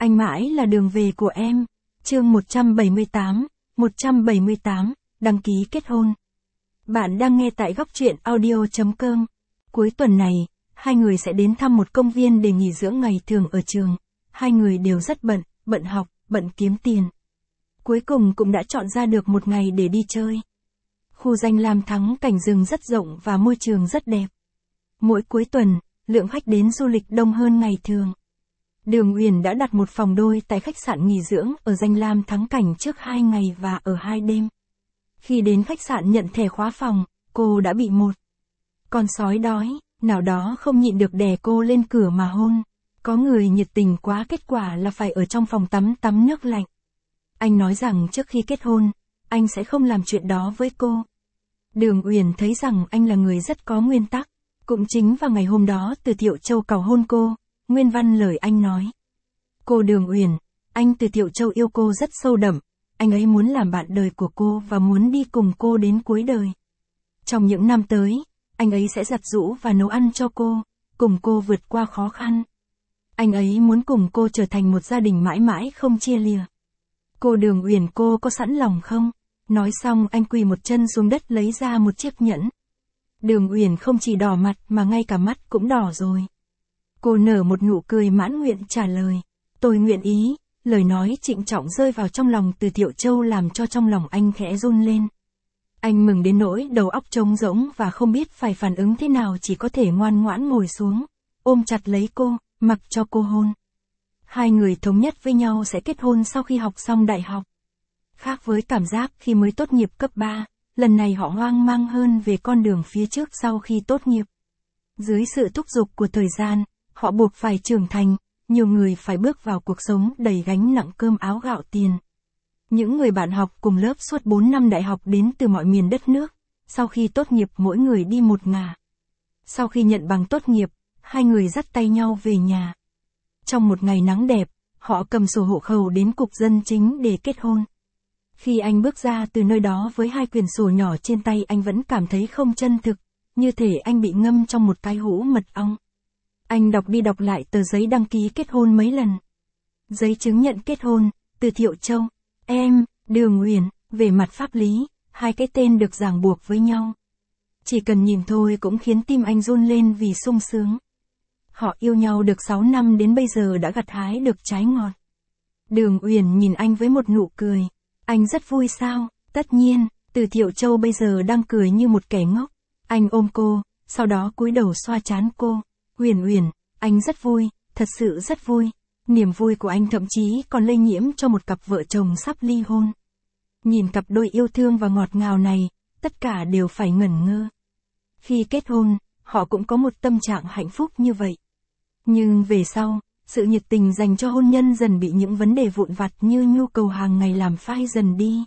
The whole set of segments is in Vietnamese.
Anh mãi là đường về của em. Chương 178, đăng ký kết hôn. Bạn đang nghe tại góc truyện audio.com. Cuối tuần này, hai người sẽ đến thăm một công viên để nghỉ dưỡng ngày thường ở trường. Hai người đều rất bận học, bận kiếm tiền. Cuối cùng cũng đã chọn ra được một ngày để đi chơi. Khu danh lam thắng cảnh rừng rất rộng và môi trường rất đẹp. Mỗi cuối tuần, lượng khách đến du lịch đông hơn ngày thường. Đường Uyển đã đặt một phòng đôi tại khách sạn nghỉ dưỡng ở danh lam thắng cảnh trước 2 ngày và ở 2 đêm. Khi đến khách sạn nhận thẻ khóa phòng, cô đã bị một con sói đói nào đó không nhịn được đè cô lên cửa mà hôn. Có người nhiệt tình quá, kết quả là phải ở trong phòng tắm nước lạnh. Anh nói rằng trước khi kết hôn, anh sẽ không làm chuyện đó với cô. Đường Uyển thấy rằng anh là người rất có nguyên tắc. Cũng chính vào ngày hôm đó Từ Thiệu Châu cầu hôn cô, nguyên văn lời anh nói: Cô Đường Uyển, anh Từ Thiệu Châu yêu cô rất sâu đậm, anh ấy muốn làm bạn đời của cô và muốn đi cùng cô đến cuối đời. Trong những năm tới, anh ấy sẽ giặt giũ và nấu ăn cho cô, cùng cô vượt qua khó khăn. Anh ấy muốn cùng cô trở thành một gia đình mãi mãi không chia lìa. Cô Đường Uyển, cô có sẵn lòng không? Nói xong anh quỳ một chân xuống đất lấy ra một chiếc nhẫn. Đường Uyển không chỉ đỏ mặt mà ngay cả mắt cũng đỏ rồi. Cô nở một nụ cười mãn nguyện trả lời: Tôi nguyện ý. Lời nói trịnh trọng rơi vào trong lòng Từ Thiệu Châu làm cho trong lòng anh khẽ run lên. Anh mừng đến nỗi đầu óc trống rỗng và không biết phải phản ứng thế nào, chỉ có thể ngoan ngoãn ngồi xuống, ôm chặt lấy cô, mặc cho cô hôn. Hai người thống nhất với nhau sẽ kết hôn sau khi học xong đại học. Khác với cảm giác khi mới tốt nghiệp cấp 3, lần này họ hoang mang hơn về con đường phía trước sau khi tốt nghiệp. Dưới sự thúc giục của thời gian, họ buộc phải trưởng thành, nhiều người phải bước vào cuộc sống đầy gánh nặng cơm áo gạo tiền. Những người bạn học cùng lớp suốt 4 năm đại học đến từ mọi miền đất nước, sau khi tốt nghiệp mỗi người đi một ngả. Sau khi nhận bằng tốt nghiệp, hai người dắt tay nhau về nhà. Trong một ngày nắng đẹp, họ cầm sổ hộ khẩu đến cục dân chính để kết hôn. Khi anh bước ra từ nơi đó với 2 quyển sổ nhỏ trên tay, anh vẫn cảm thấy không chân thực, như thể anh bị ngâm trong một cái hũ mật ong. Anh đọc đi đọc lại tờ giấy đăng ký kết hôn mấy lần. Giấy chứng nhận kết hôn, Từ Thiệu Châu, em, Đường Uyển, về mặt pháp lý, 2 cái tên được ràng buộc với nhau. Chỉ cần nhìn thôi cũng khiến tim anh run lên vì sung sướng. Họ yêu nhau được 6 năm đến bây giờ đã gặt hái được trái ngọt. Đường Uyển nhìn anh với một nụ cười. Anh rất vui sao? Tất nhiên, Từ Thiệu Châu bây giờ đang cười như một kẻ ngốc. Anh ôm cô, sau đó cúi đầu xoa trán cô. Uyển, anh rất vui, thật sự rất vui. Niềm vui của anh thậm chí còn lây nhiễm cho một cặp vợ chồng sắp ly hôn. Nhìn cặp đôi yêu thương và ngọt ngào này, tất cả đều phải ngẩn ngơ. Khi kết hôn, họ cũng có một tâm trạng hạnh phúc như vậy. Nhưng về sau, sự nhiệt tình dành cho hôn nhân dần bị những vấn đề vụn vặt như nhu cầu hàng ngày làm phai dần đi.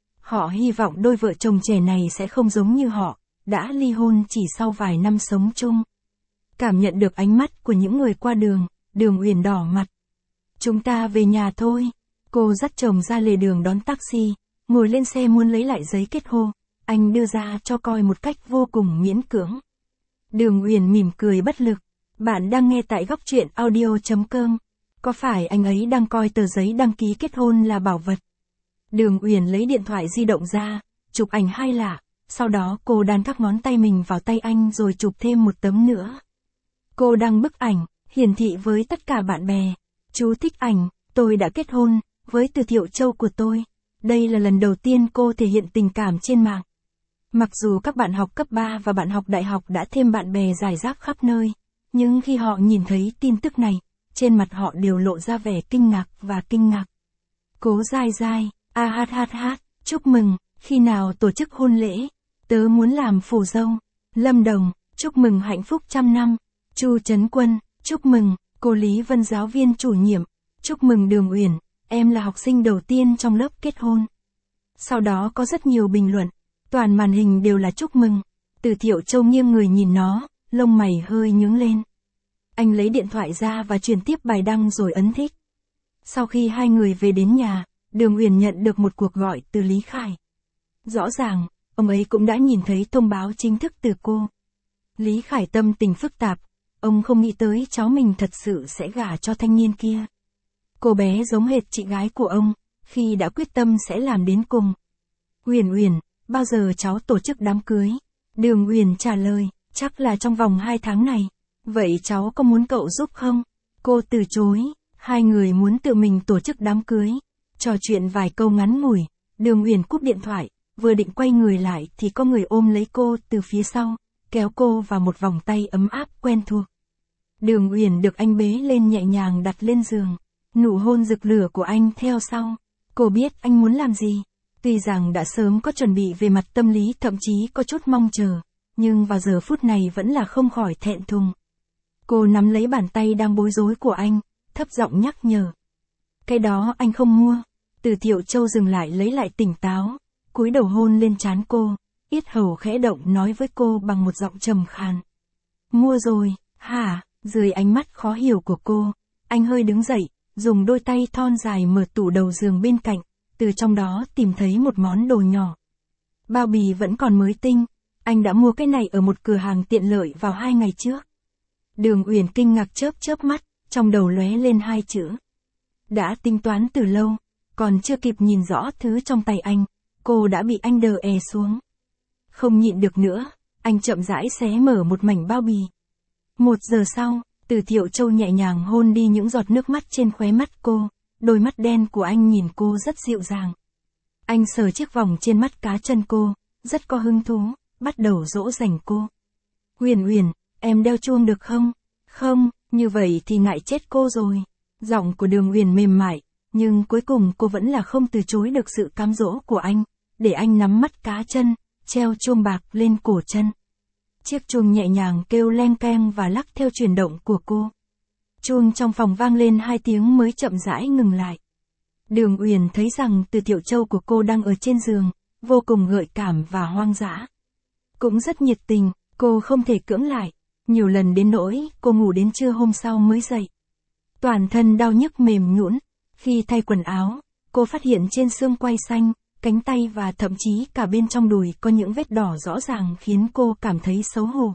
Họ hy vọng đôi vợ chồng trẻ này sẽ không giống như họ, đã ly hôn chỉ sau vài năm sống chung. Cảm nhận được ánh mắt của những người qua đường, Đường Uyển đỏ mặt. Chúng ta về nhà thôi. Cô dắt chồng ra lề đường đón taxi, ngồi lên xe muốn lấy lại giấy kết hôn. Anh đưa ra cho coi một cách vô cùng miễn cưỡng. Đường Uyển mỉm cười bất lực. Bạn đang nghe tại góc truyện audio.com. Có phải anh ấy đang coi tờ giấy đăng ký kết hôn là bảo vật? Đường Uyển lấy điện thoại di động ra, chụp ảnh 2 lạ, sau đó cô đan các ngón tay mình vào tay anh rồi chụp thêm một tấm nữa. Cô đăng bức ảnh, hiển thị với tất cả bạn bè. Chú thích ảnh, tôi đã kết hôn với Từ Thiệu Châu của tôi. Đây là lần đầu tiên cô thể hiện tình cảm trên mạng. Mặc dù các bạn học cấp 3 và bạn học đại học đã thêm bạn bè rải rác khắp nơi, nhưng khi họ nhìn thấy tin tức này, trên mặt họ đều lộ ra vẻ kinh ngạc. Cố dai, chúc mừng, khi nào tổ chức hôn lễ? Tớ muốn làm phù dâu. Lâm Đồng, chúc mừng hạnh phúc trăm năm. Chu Trấn Quân, chúc mừng. Cô Lý Vân giáo viên chủ nhiệm, chúc mừng Đường Uyển, em là học sinh đầu tiên trong lớp kết hôn. Sau đó có rất nhiều bình luận, toàn màn hình đều là chúc mừng. Từ Thiệu Châu nghiêng người nhìn nó, lông mày hơi nhướng lên. Anh lấy điện thoại ra và truyền tiếp bài đăng rồi ấn thích. Sau khi hai người về đến nhà, Đường Uyển nhận được một cuộc gọi từ Lý Khải. Rõ ràng, ông ấy cũng đã nhìn thấy thông báo chính thức từ cô. Lý Khải tâm tình phức tạp, ông không nghĩ tới cháu mình thật sự sẽ gả cho thanh niên kia. Cô bé giống hệt chị gái của ông, khi đã quyết tâm sẽ làm đến cùng. Uyển Uyển, bao giờ cháu tổ chức đám cưới? Đường Uyển trả lời, chắc là trong vòng 2 tháng này. Vậy cháu có muốn cậu giúp không? Cô từ chối, hai người muốn tự mình tổ chức đám cưới. Trò chuyện vài câu ngắn ngủi, Đường Uyển cúp điện thoại, vừa định quay người lại thì có người ôm lấy cô từ phía sau, kéo cô vào một vòng tay ấm áp quen thuộc. Đường Uyển được anh bế lên nhẹ nhàng đặt lên giường, nụ hôn rực lửa của anh theo sau. Cô biết anh muốn làm gì, tuy rằng đã sớm có chuẩn bị về mặt tâm lý, thậm chí có chút mong chờ, nhưng vào giờ phút này vẫn là không khỏi thẹn thùng. Cô nắm lấy bàn tay đang bối rối của anh, thấp giọng nhắc nhở. Cái đó anh không mua. Từ Thiệu Châu dừng lại lấy lại tỉnh táo, cúi đầu hôn lên trán cô, yết hầu khẽ động nói với cô bằng một giọng trầm khàn. Mua rồi, hả? Dưới ánh mắt khó hiểu của cô, anh hơi đứng dậy, dùng đôi tay thon dài mở tủ đầu giường bên cạnh, từ trong đó tìm thấy một món đồ nhỏ. Bao bì vẫn còn mới tinh, anh đã mua cái này ở một cửa hàng tiện lợi vào 2 ngày trước. Đường Uyển kinh ngạc chớp mắt, trong đầu lóe lên 2 chữ. Đã tính toán từ lâu, còn chưa kịp nhìn rõ thứ trong tay anh, cô đã bị anh đè xuống. Không nhịn được nữa, anh chậm rãi xé mở một mảnh bao bì. 1 giờ sau, Từ Thiệu Châu nhẹ nhàng hôn đi những giọt nước mắt trên khóe mắt cô, đôi mắt đen của anh nhìn cô rất dịu dàng. Anh sờ chiếc vòng trên mắt cá chân cô, rất có hứng thú, bắt đầu dỗ dành cô. Uyển Uyển, em đeo chuông được không? Không, như vậy thì ngại chết cô rồi. Giọng của Đường Uyển mềm mại, nhưng cuối cùng cô vẫn là không từ chối được sự cám dỗ của anh, để anh nắm mắt cá chân, treo chuông bạc lên cổ chân. Chiếc chuông nhẹ nhàng kêu leng keng và lắc theo chuyển động của cô. Chuông trong phòng vang lên 2 tiếng mới chậm rãi ngừng lại. Đường Uyển thấy rằng Từ Thiệu Châu của cô đang ở trên giường, vô cùng gợi cảm và hoang dã. Cũng rất nhiệt tình, cô không thể cưỡng lại, nhiều lần đến nỗi cô ngủ đến trưa hôm sau mới dậy. Toàn thân đau nhức mềm nhũn, khi thay quần áo, cô phát hiện trên xương quai xanh, cánh tay và thậm chí cả bên trong đùi có những vết đỏ rõ ràng khiến cô cảm thấy xấu hổ.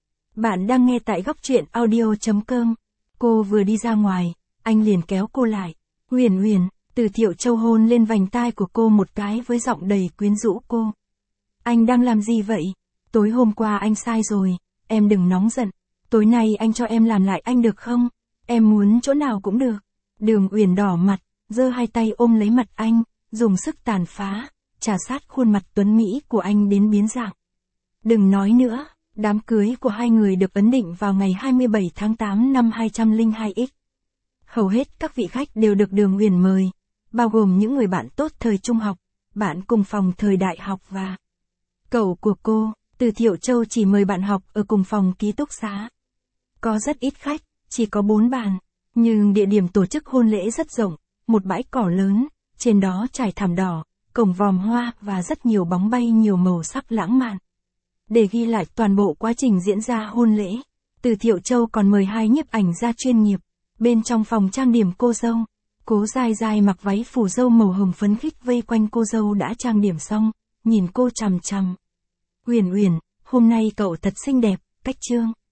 Bạn đang nghe tại góc truyện audio.com. Cô vừa đi ra ngoài, anh liền kéo cô lại. Uyển Uyển, Từ Thiệu Châu hôn lên vành tai của cô một cái với giọng đầy quyến rũ cô. Anh đang làm gì vậy? Tối hôm qua anh sai rồi, em đừng nóng giận. Tối nay anh cho em làm lại anh được không? Em muốn chỗ nào cũng được. Đường Uyển đỏ mặt, giơ 2 tay ôm lấy mặt anh, dùng sức tàn phá, trà sát khuôn mặt tuấn mỹ của anh đến biến dạng. Đừng nói nữa, đám cưới của hai người được ấn định vào ngày 27 tháng 8 năm 202X. Hầu hết các vị khách đều được Đường Uyển mời, bao gồm những người bạn tốt thời trung học, bạn cùng phòng thời đại học và cậu của cô. Từ Thiệu Châu chỉ mời bạn học ở cùng phòng ký túc xá. Có rất ít khách, chỉ có 4 bàn, nhưng địa điểm tổ chức hôn lễ rất rộng, một bãi cỏ lớn, trên đó trải thảm đỏ, cổng vòm hoa và rất nhiều bóng bay nhiều màu sắc lãng mạn. Để ghi lại toàn bộ quá trình diễn ra hôn lễ, Từ Thiệu Châu còn mời 2 nhiếp ảnh gia chuyên nghiệp. Bên trong phòng trang điểm cô dâu, Cố Dai Dai mặc váy phủ dâu màu hồng phấn khích vây quanh cô dâu đã trang điểm xong, nhìn cô chằm chằm. Uyển Uyển, hôm nay cậu thật xinh đẹp, cách trương.